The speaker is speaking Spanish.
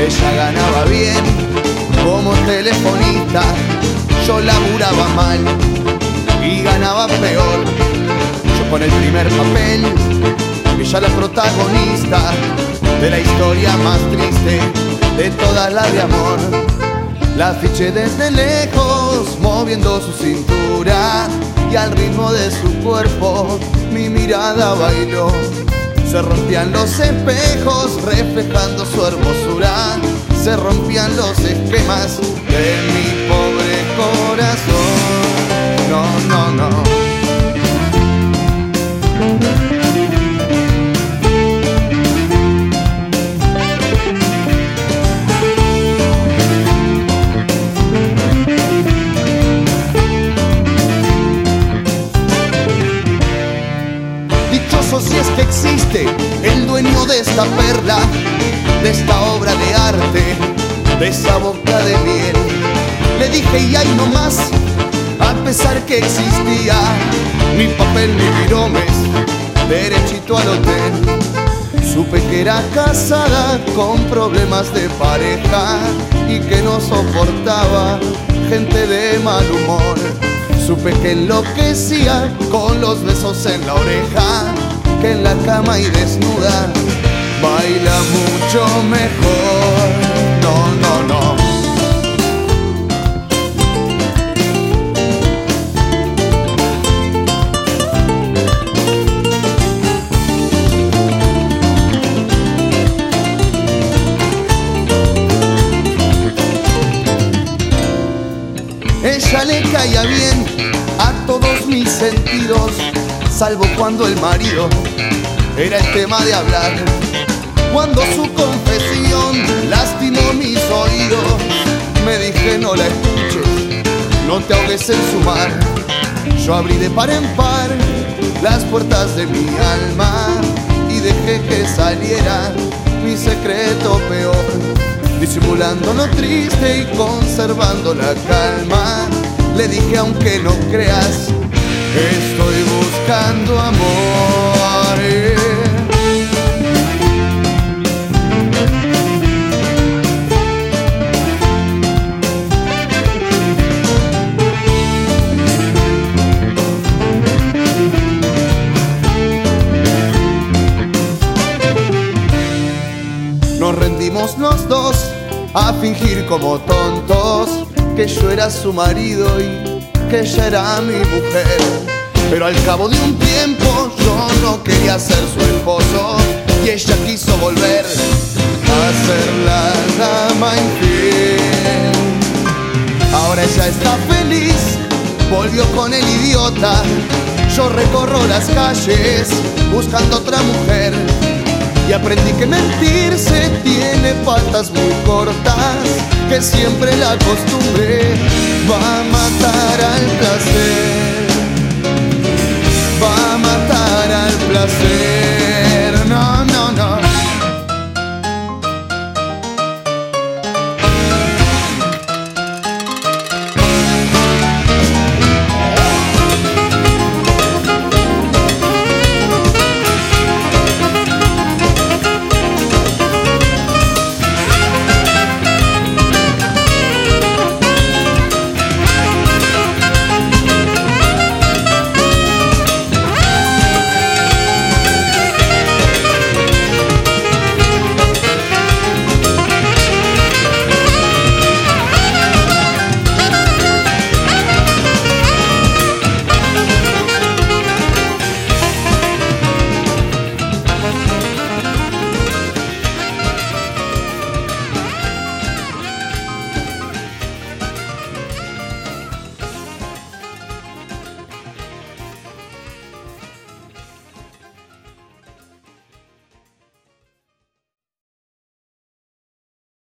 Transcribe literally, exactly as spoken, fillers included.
Ella ganaba bien como telefonista, yo laburaba mal y ganaba peor. Yo con el primer papel, ella la protagonista de la historia más triste de todas las de amor. La fiché desde lejos, moviendo su cintura, y al ritmo de su cuerpo mi mirada bailó. Se rompían los espejos reflejando su hermosura, se rompían los esquemas de mi pobre corazón. No, no, no. Dichoso si es que existe el dueño de esta perla, de esta obra de arte, de esa boca de miel. Le dije y ahí nomás, a pesar que existía mi papel, mi viromes, derechito al hotel. Supe que era casada con problemas de pareja y que no soportaba gente de mal humor. Supe que enloquecía con los besos en la oreja, que en la cama y desnuda baila mucho mejor. No, no, no. Ella le caía bien a todos mis sentidos, salvo cuando el marido era el tema de hablar. Cuando su confesión lastimó mis oídos, me dije no la escuches, no te ahogues en su mar. Yo abrí de par en par las puertas de mi alma y dejé que saliera mi secreto peor. Disimulando lo triste y conservando la calma, le dije aunque no creas, estoy buscando amor. Nos rendimos los dos a fingir como tontos que yo era su marido y que ella era mi mujer. Pero al cabo de un tiempo yo no quería ser su esposo y ella quiso volver a ser la dama infiel. Ahora ella está feliz, volvió con el idiota. Yo recorro las calles buscando otra mujer y aprendí que mentirse tiene patas muy cortas, que siempre la costumbre va a matar al placer, va a matar al placer.